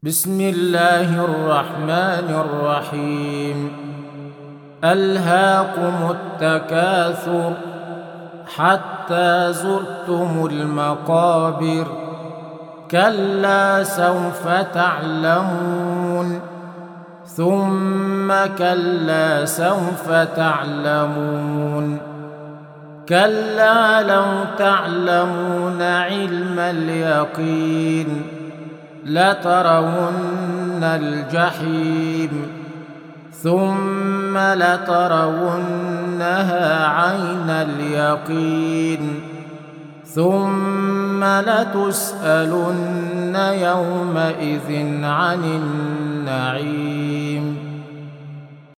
بسم الله الرحمن الرحيم. ألهاكم التكاثر حتى زرتم المقابر، كلا سوف تعلمون ثم كلا سوف تعلمون، كلا لو تعلمون علم اليقين لترون الجحيم ثم لترونها عين اليقين ثم لتسألن يومئذ عن النعيم.